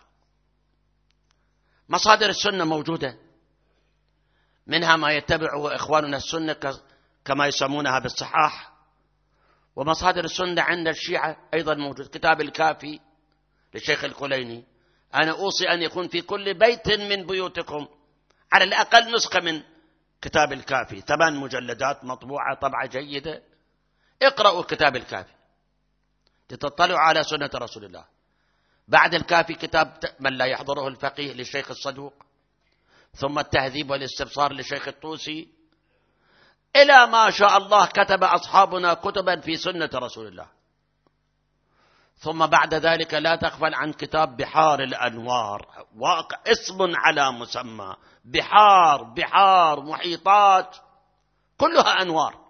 S1: مصادر السنة موجودة، منها ما يتبعه إخواننا السنة كما يسمونها بالصحاح، ومصادر السنة عند الشيعة أيضا موجود. كتاب الكافي للشيخ الكليني، أنا أوصي أن يكون في كل بيت من بيوتكم على الأقل نسخة من كتاب الكافي، 8 مجلدات مطبوعة طبعة جيدة. اقرأوا كتاب الكافي تطلعوا على سنة رسول الله. بعد الكافي كتاب من لا يحضره الفقيه للشيخ الصدوق، ثم التهذيب والاستبصار للشيخ الطوسي، إلى ما شاء الله كتب أصحابنا كتبا في سنة رسول الله. ثم بعد ذلك لا تغفل عن كتاب بحار الأنوار، اسم على مسمى، بحار محيطات كلها أنوار.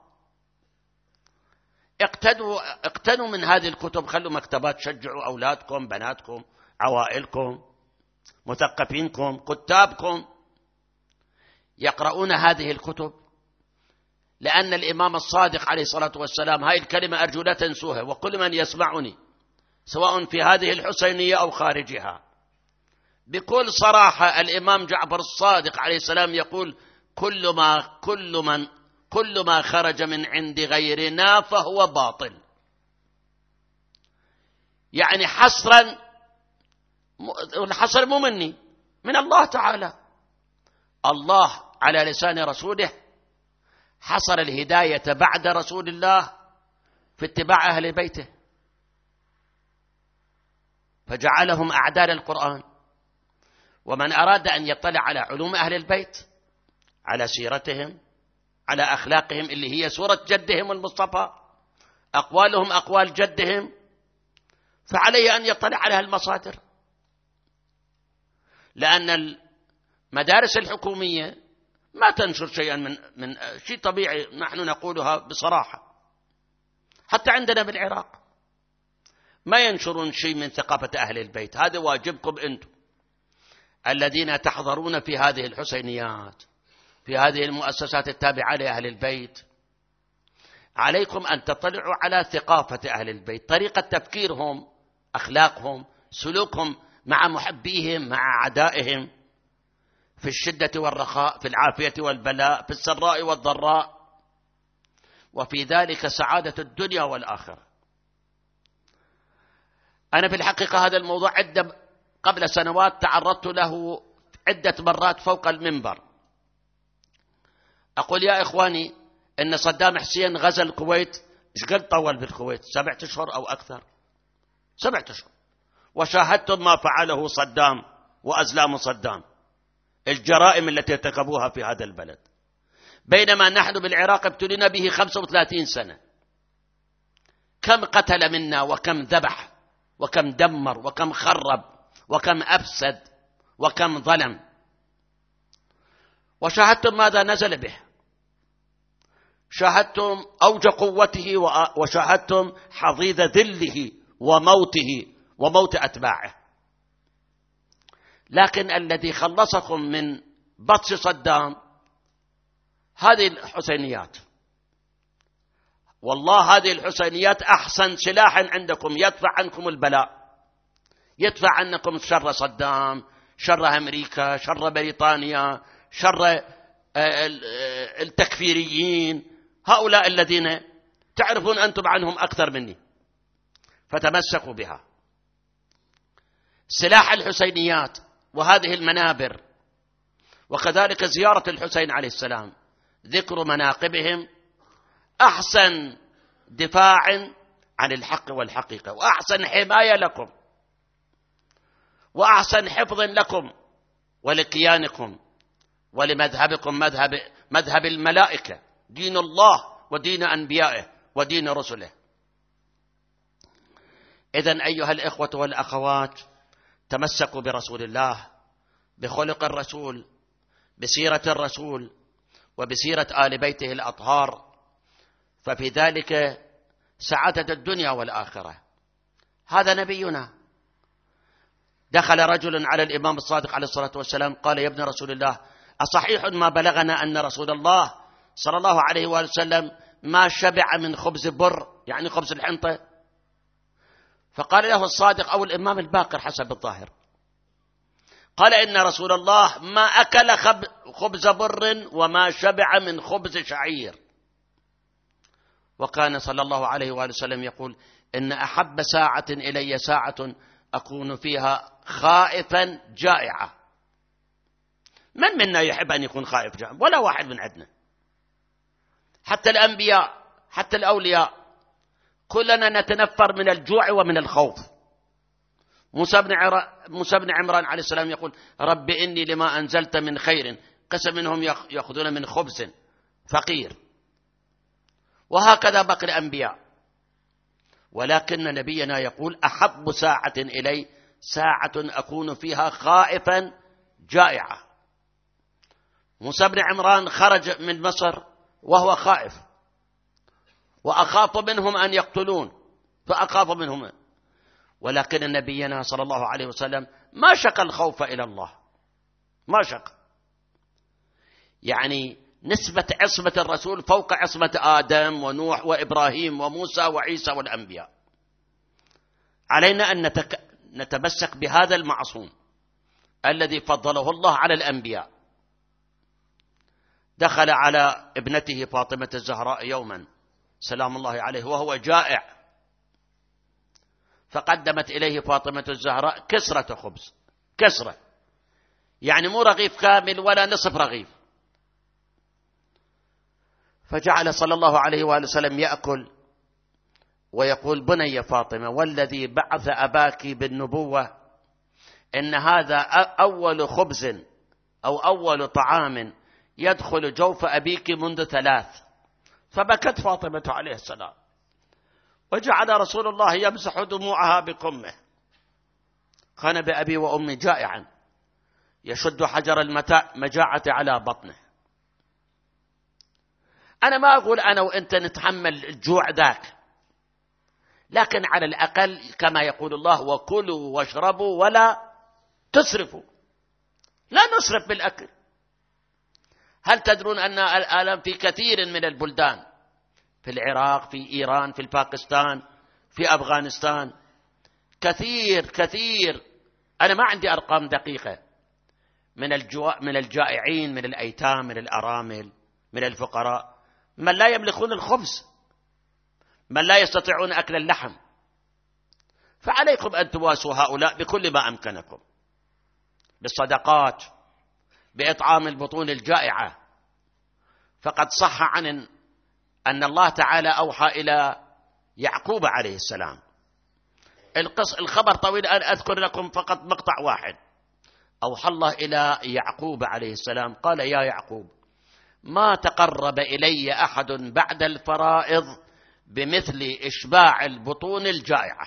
S1: اقتنوا من هذه الكتب، خلوا مكتبات، شجعوا أولادكم، بناتكم، عوائلكم، مثقفينكم، كتابكم يقرؤون هذه الكتب. لأن الإمام الصادق عليه الصلاة والسلام، هاي الكلمة أرجو لا تنسوها، وكل من يسمعني سواء في هذه الحسينية أو خارجها، بكل صراحة الإمام جعفر الصادق عليه السلام يقول: كل ما خرج من عند غيرنا فهو باطل. يعني حصرا، الحصر مو مني، من الله تعالى. الله على لسان رسوله حصر الهداية بعد رسول الله في اتباع أهل بيته، فجعلهم أعدال القرآن. ومن أراد أن يطلع على علوم أهل البيت، على سيرتهم، على أخلاقهم اللي هي سورة جدهم المصطفى، أقوالهم أقوال جدهم، فعليه أن يطلع على المصادر. لأن المدارس الحكومية ما تنشر شيئا من شيء طبيعي، نحن نقولها بصراحة. حتى عندنا بالعراق ما ينشرون شيء من ثقافة أهل البيت. هذا واجبكم أنتم الذين تحضرون في هذه الحسينيات، في هذه المؤسسات التابعة لأهل البيت. عليكم أن تطلعوا على ثقافة أهل البيت، طريقة تفكيرهم، أخلاقهم، سلوكهم مع محبيهم، مع أعدائهم، في الشدة والرخاء، في العافية والبلاء، في السراء والضراء، وفي ذلك سعادة الدنيا والآخرة. أنا في الحقيقة هذا الموضوع قبل سنوات تعرضت له عدة مرات فوق المنبر. أقول: يا إخواني، إن صدام حسين غزا الكويت، إيش قد طول بالكويت؟ 7 أشهر أو أكثر، 7 أشهر. وشاهدتم ما فعله صدام وأزلام صدام، الجرائم التي ارتكبوها في هذا البلد، بينما نحن بالعراق ابتلينا به 35 سنة. كم قتل منا، وكم ذبح، وكم دمر، وكم خرب، وكم أفسد، وكم ظلم. وشاهدتم ماذا نزل به، شاهدتم أوج قوته، وشاهدتم حضيض ذله وموته وموت أتباعه. لكن الذي خلصكم من بطش صدام هذه الحسينيات. والله هذه الحسينيات أحسن سلاح عندكم، يدفع عنكم البلاء، يدفع عنكم شر صدام، شر أمريكا، شر بريطانيا، شر التكفيريين، هؤلاء الذين تعرفون أنتم عنهم أكثر مني. فتمسكوا بها. سلاح الحسينيات وهذه المنابر، وكذلك زيارة الحسين عليه السلام، ذكر مناقبهم، أحسن دفاع عن الحق والحقيقة، وأحسن حماية لكم، وأحسن حفظ لكم ولكيانكم ولمذهبكم، مذهب الملائكة، دين الله ودين أنبيائه ودين رسله. إذن أيها الإخوة والأخوات، تمسكوا برسول الله، بخلق الرسول، بسيرة الرسول، وبسيرة آل بيته الأطهار، ففي ذلك سعادة الدنيا والآخرة. هذا نبينا. دخل رجل على الإمام الصادق عليه الصلاة والسلام قال: يا ابن رسول الله، أصحيح ما بلغنا أن رسول الله صلى الله عليه وآله وسلم ما شبع من خبز بر، يعني خبز الحنطة؟ فقال له الصادق أو الإمام الباقر حسب الظاهر، قال: إن رسول الله ما أكل خبز بر وما شبع من خبز شعير. وكان صلى الله عليه وآله وسلم يقول: إن أحب ساعة إلي ساعة أكون فيها خائفا جائعا. من منا يحب أن يكون خائف جائع؟ ولا واحد من عندنا. حتى الأنبياء، حتى الأولياء، كلنا نتنفر من الجوع ومن الخوف. موسى بن عمران عليه السلام يقول: رب إني لما أنزلت من خير، قسم منهم يأخذون من خبز فقير وهكذا باقي الأنبياء. ولكن نبينا يقول أحب ساعة إلي ساعة أكون فيها خائفا جائعا. موسى بن عمران خرج من مصر وهو خائف، وأخاف منهم أن يقتلون، فأخاف منهم. ولكن نبينا صلى الله عليه وسلم ما شكى الخوف إلى الله، ما شكى. يعني نسبة عصمة الرسول فوق عصمة آدم ونوح وإبراهيم وموسى وعيسى والأنبياء. علينا أن نتمسك بهذا المعصوم الذي فضله الله على الأنبياء. دخل على ابنته فاطمة الزهراء يوما سلام الله عليه وهو جائع، فقدمت إليه فاطمة الزهراء كسرة خبز، كسرة يعني مو رغيف كامل ولا نصف رغيف. فجعل صلى الله عليه وآله وسلم يأكل ويقول بني فاطمة والذي بعث أباك بالنبوة إن هذا أول خبز أو أول طعام يدخل جوف أبيك منذ 3. فبكت فاطمة عليه السلام، وجعل رسول الله يمسح دموعها بقمه. كان بأبي وأمي جائعا يشد حجر المجاعة على بطنه. أنا ما أقول أنا وإنت نتحمل الجوع ذاك، لكن على الأقل كما يقول الله وكلوا واشربوا ولا تسرفوا، لا نسرف بالأكل. هل تدرون أن الآلام في كثير من البلدان، في العراق، في إيران، في باكستان، في أفغانستان، كثير أنا ما عندي أرقام دقيقة من الجائعين، من الأيتام، من الأرامل، من الفقراء، من لا يملكون الخبز، من لا يستطيعون أكل اللحم. فعليكم أن تواسوا هؤلاء بكل ما أمكنكم، بالصدقات، بإطعام البطون الجائعة. فقد صح عن أن الله تعالى أوحى إلى يعقوب عليه السلام. الخبر طويل، أن أذكر لكم فقط مقطع واحد. أوحى الله إلى يعقوب عليه السلام قال يا يعقوب ما تقرب إلي أحد بعد الفرائض بمثل إشباع البطون الجائعة.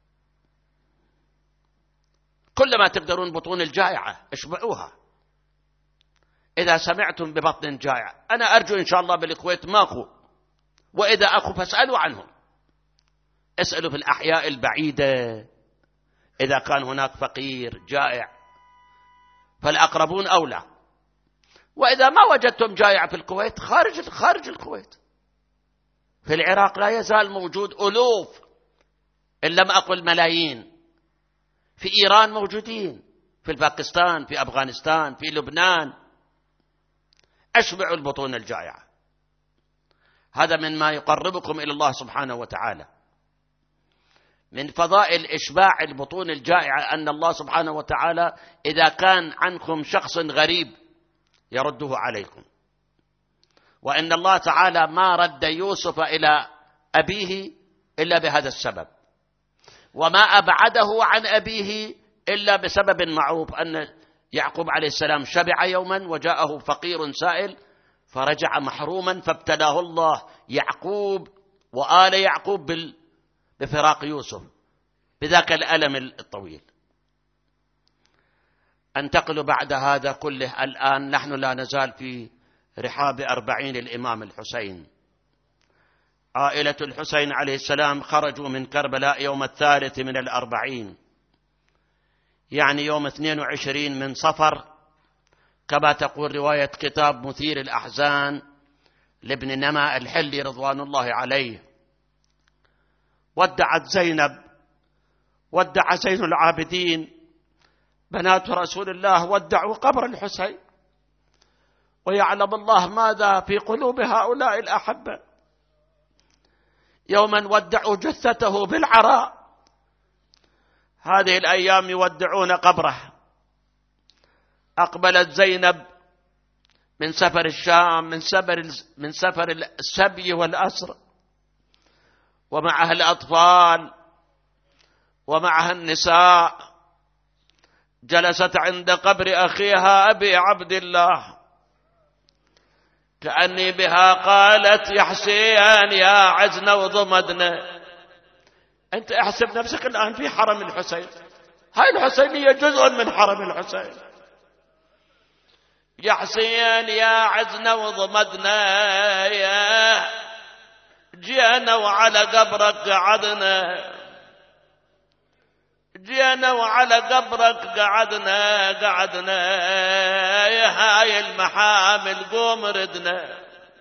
S1: كل ما تقدرون بطون الجائعة اشبعوها. إذا سمعتم ببطن جائع، أنا أرجو إن شاء الله بالكويت ماكو، وإذا أكو فاسألوا عنهم، اسألوا في الأحياء البعيدة إذا كان هناك فقير جائع، فالأقربون أولى. وإذا ما وجدتم جائع في الكويت خارج الكويت، في العراق لا يزال موجود ألوف إن لم أقل ملايين، في إيران موجودين، في باكستان، في أفغانستان، في لبنان. أشبعوا البطون الجائعة. هذا مما يقربكم إلى الله سبحانه وتعالى. من فضائل إشباع البطون الجائعة أن الله سبحانه وتعالى إذا كان عنكم شخص غريب يرده عليكم. وإن الله تعالى ما رد يوسف إلى أبيه إلا بهذا السبب، وما أبعده عن أبيه إلا بسبب معروف، أن يعقوب عليه السلام شبع يوما وجاءه فقير سائل فرجع محروما، فابتلاه الله يعقوب وآل يعقوب بفراق يوسف بذاك الألم الطويل. أنتقل بعد هذا كله. الآن نحن لا نزال في رحاب 40 الإمام الحسين. عائلة الحسين عليه السلام خرجوا من كربلاء يوم 3 من 40، يعني يوم 22 من صفر، كما تقول رواية كتاب مثير الأحزان لابن نما الحلي رضوان الله عليه. ودع زين العابدين بنات رسول الله ودعوا قبر الحسين، ويعلم الله ماذا في قلوب هؤلاء الأحبة. يوما ودعوا جثته بالعراء، هذه الأيام يودعون قبره. أقبلت زينب من سفر الشام، من سفر السبي والأسر، ومعها الأطفال ومعها النساء، جلست عند قبر أخيها أبي عبد الله كأني بها قالت يا حسين يا عزنا وضمدنا. أنت احسب نفسك الآن في حرم الحسين، هاي الحسينية جزء من حرم الحسين. يا حسين يا عزنا وضمدنا، يا جينا وعلى قبرك قعدنا، جينا وعلى قبرك قعدنا يا هاي المحامل قوم ردنا.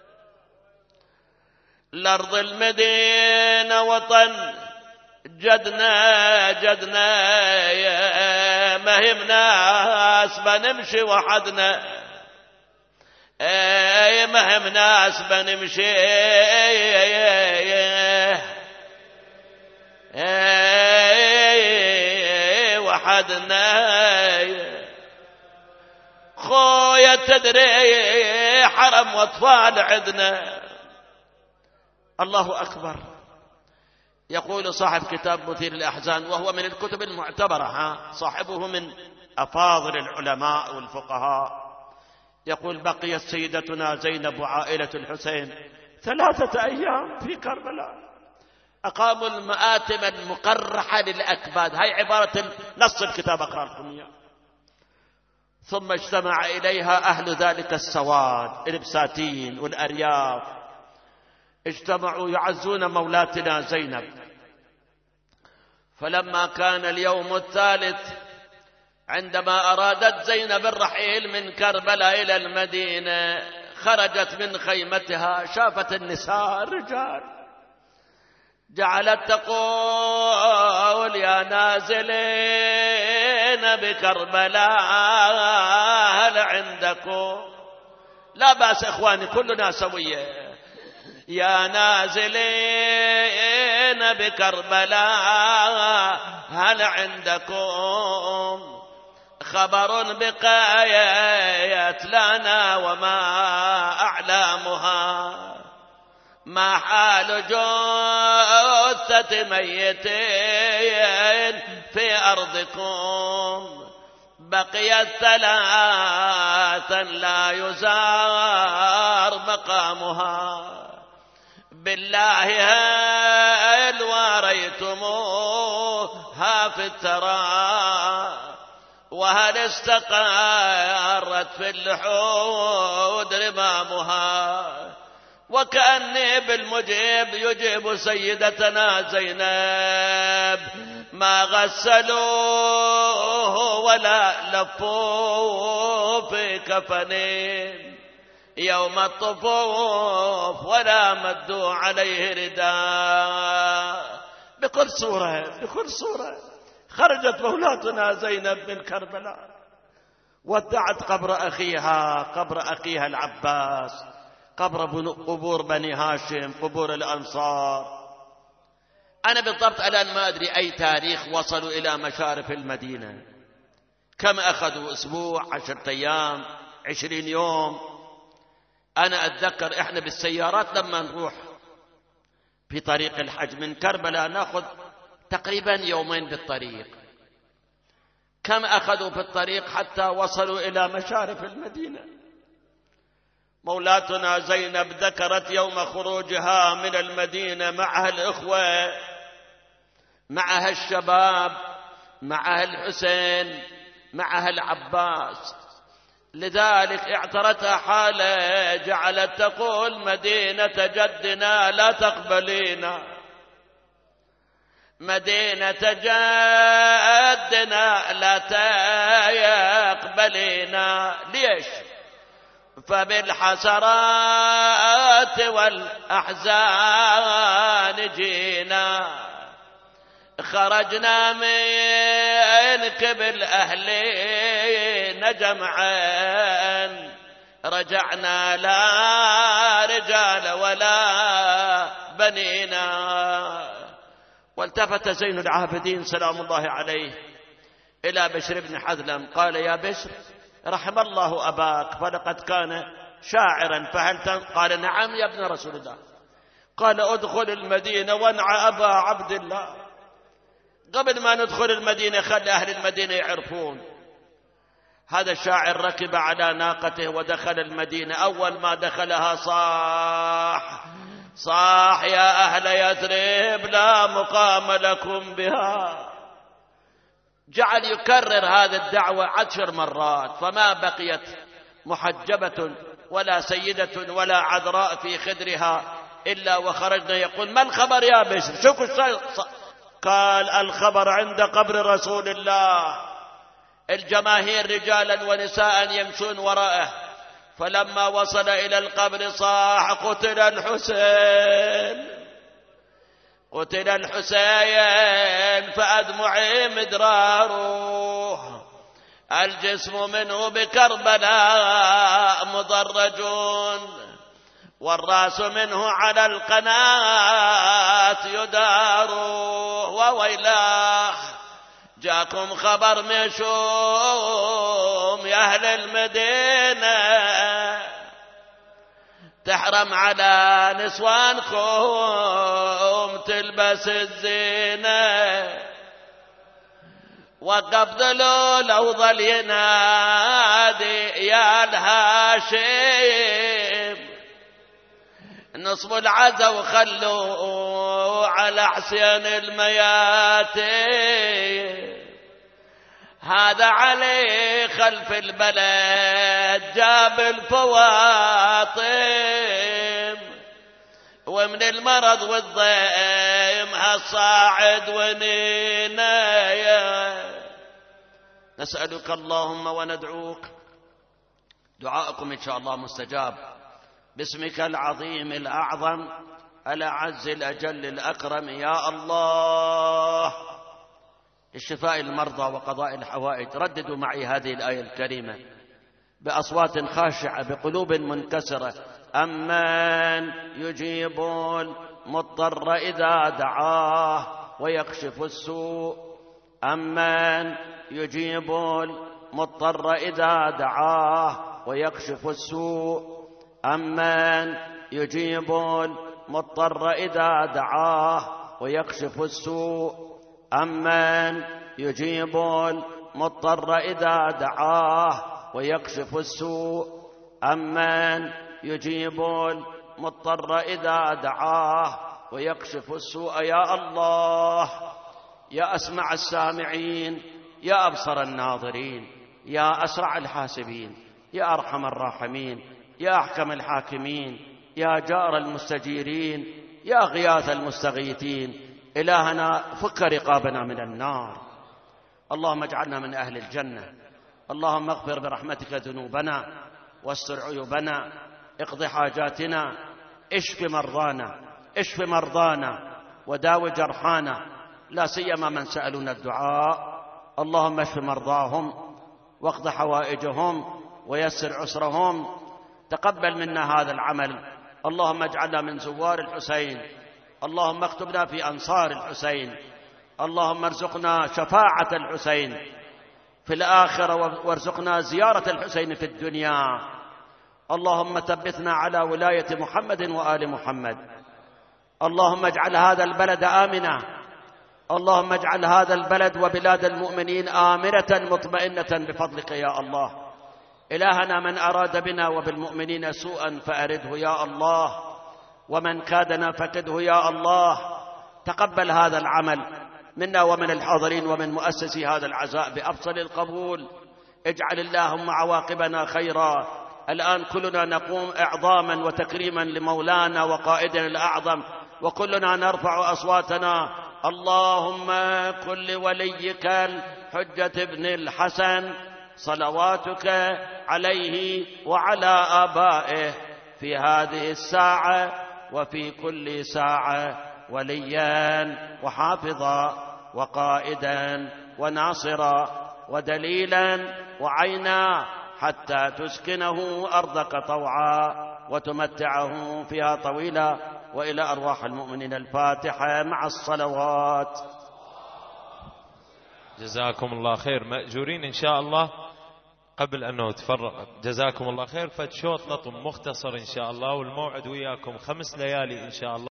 S1: الأرض المدينة وطن جدنا يا مهم ناس بنمشي وحدنا، يا مهم ناس بنمشي وحدنا. خويا تدري حرم واطفال عدنا. الله أكبر. يقول صاحب كتاب مثير الأحزان، وهو من الكتب المعتبرة، صاحبه من أفاضل العلماء والفقهاء، يقول بقيت سيدتنا زينب وعائلة الحسين 3 أيام في كربلاء، أقاموا المآتم المقرحة للأكباد. هاي عبارة نص الكتاب أقرأ لكم إياه. ثم اجتمع إليها أهل ذلك السواد البساتين والأرياف، اجتمعوا يعزون مولاتنا زينب. فلما كان اليوم الثالث عندما أرادت زينب الرحيل من كربلاء إلى المدينة، خرجت من خيمتها، شافت النساء الرجال، جعلت تقول يا نازلين بكربلاء هل عندكم؟ لا بأس إخواني، كلنا سوية. يا نازلين بكربلاء هل عندكم خبر بقايات لنا وما أعلامها؟ ما حال جثة ميتين في أرضكم؟ بقيت 3 لا يزار مقامها. بالله هل واريتموها في الثرى؟ وهل استقرت في اللحود رمامها؟ وكأني بالمجيب يجيب سيدتنا زينب، ما غسلوه ولا لفوه في كفنين يوم الطفوف ولا مدوا عليه رداء. بكل صورة خرجت مولاتنا زينب من كربلاء، ودعت قبر أخيها العباس، قبور بني هاشم، قبور الأنصار. أنا بالضبط الآن ما أدري أي تاريخ وصلوا إلى مشارف المدينة، كم أخذوا، أسبوع، 10 أيام، 20 يوم. أنا أتذكر إحنا بالسيارات لما نروح في طريق الحج من كربلاء نأخذ تقريبا 2 يوم بالطريق. كم أخذوا في الطريق حتى وصلوا إلى مشارف المدينة. مولاتنا زينب ذكرت يوم خروجها من المدينة معها الإخوة، معها الشباب، معها الحسين، معها العباس. لذلك اعترتها حالة، جعلت تقول مدينة جدنا لا تقبلينا، مدينة جدنا لا تقبلينا. ليش؟ فبالحسرات والأحزان جينا، خرجنا منك بالأهلين جمعا، رجعنا لا رجال ولا بنينا. والتفت زين العابدين سلام الله عليه إلى بشر بن حذلم قال يا بشر رحم الله أباك فلقد كان شاعرا، فهل قال نعم يا ابن رسول الله. قال ادخل المدينة وانع أبا عبد الله، قبل ما ندخل المدينة خلي أهل المدينة يعرفون هذا الشاعر ركب على ناقته ودخل المدينة. أول ما دخلها صاح يا أهل يثرب لا مقام لكم بها. جعل يكرر هذه الدعوة 10 مرات، فما بقيت محجبة ولا سيدة ولا عذراء في خدرها إلا وخرجنا يقول: ما الخبر يا بشر؟ شو الشيء؟ قال: الخبر عند قبر رسول الله، الجماهير رجالا ونساء يمشون وراءه. فلما وصل إلى القبر صاح: قتل الحسين، قتل الحسين، فأدمعي مدراره، الجسم منه بكربلاء مضرجون، والرأس منه على القناة يدار. وويلاه جاكم خبر مشوم يا أهل المدينة، تحرم على نسوانكم تلبس الزينة. وقبض لو ظل ينادي يا الهاشم، نصب العزا وخلوا على حسين المياتي. هذا علي خلف البلد جاب الفواطم، ومن المرض والضيم هالصاعد ونينايا. نسألك اللهم وندعوك، دعاءكم إن شاء الله مستجاب، باسمك العظيم الأعظم الأعز الأجل الأكرم يا الله، لشفاء المرضى وقضاء الحوائج. رددوا معي هذه الآية الكريمة بأصوات خاشعة بقلوب منكسرة: أمن يجيب المضطر إذا دعاه ويكشف السوء، أمن يجيب المضطر إذا دعاه ويكشف السوء، أمن يجيب المضطر إذا دعاه ويكشف السوء، أمن يجيب المضطر إذا دعاه ويكشف السوء، أمن يجيب المضطر إذا دعاه ويكشف السوء. يا الله، يا أسمع السامعين، يا أبصر الناظرين، يا أسرع الحاسبين، يا أرحم الراحمين، يا أحكم الحاكمين، يا جار المستجيرين، يا غياث المستغيثين. إلهنا فك رقابنا من النار، اللهم اجعلنا من أهل الجنة. اللهم اغفر برحمتك ذنوبنا واستر عيوبنا، اقض حاجاتنا، اشف مرضانا، اشف مرضانا وداو جرحانا، لا سيما من سألونا الدعاء. اللهم اشف مرضاهم واقض حوائجهم ويسر عسرهم. تقبل منا هذا العمل، اللهم اجعلنا من زوار الحسين، اللهم اكتبنا في أنصار الحسين، اللهم ارزقنا شفاعة الحسين في الآخرة، وارزقنا زيارة الحسين في الدنيا. اللهم ثبتنا على ولاية محمد وآل محمد. اللهم اجعل هذا البلد آمنا، اللهم اجعل هذا البلد وبلاد المؤمنين آمنة مطمئنة بفضلك يا الله. إلهنا من أراد بنا وبالمؤمنين سوءا فأرده يا الله، ومن كادنا فكده يا الله. تقبل هذا العمل منا ومن الحاضرين ومن مؤسسي هذا العزاء بأفضل القبول. اجعل اللهم عواقبنا خيرا. الآن كلنا نقوم إعظاما وتكريما لمولانا وقائدنا الأعظم، وكلنا نرفع أصواتنا: اللهم كن لوليك الحجة ابن الحسن صلواتك عليه وعلى آبائه في هذه الساعة وفي كل ساعة وليا وحافظا وقائدا وناصرا ودليلا وعينا، حتى تسكنه أرضك طوعا وتمتعه فيها طويلا. وإلى أرواح المؤمنين الفاتحة مع الصلوات.
S2: جزاكم الله خير، مأجورين إن شاء الله. قبل أنه نتفرق، جزاكم الله خير، فد شوط لطم مختصر إن شاء الله، والموعد وياكم 5 ليالي إن شاء الله.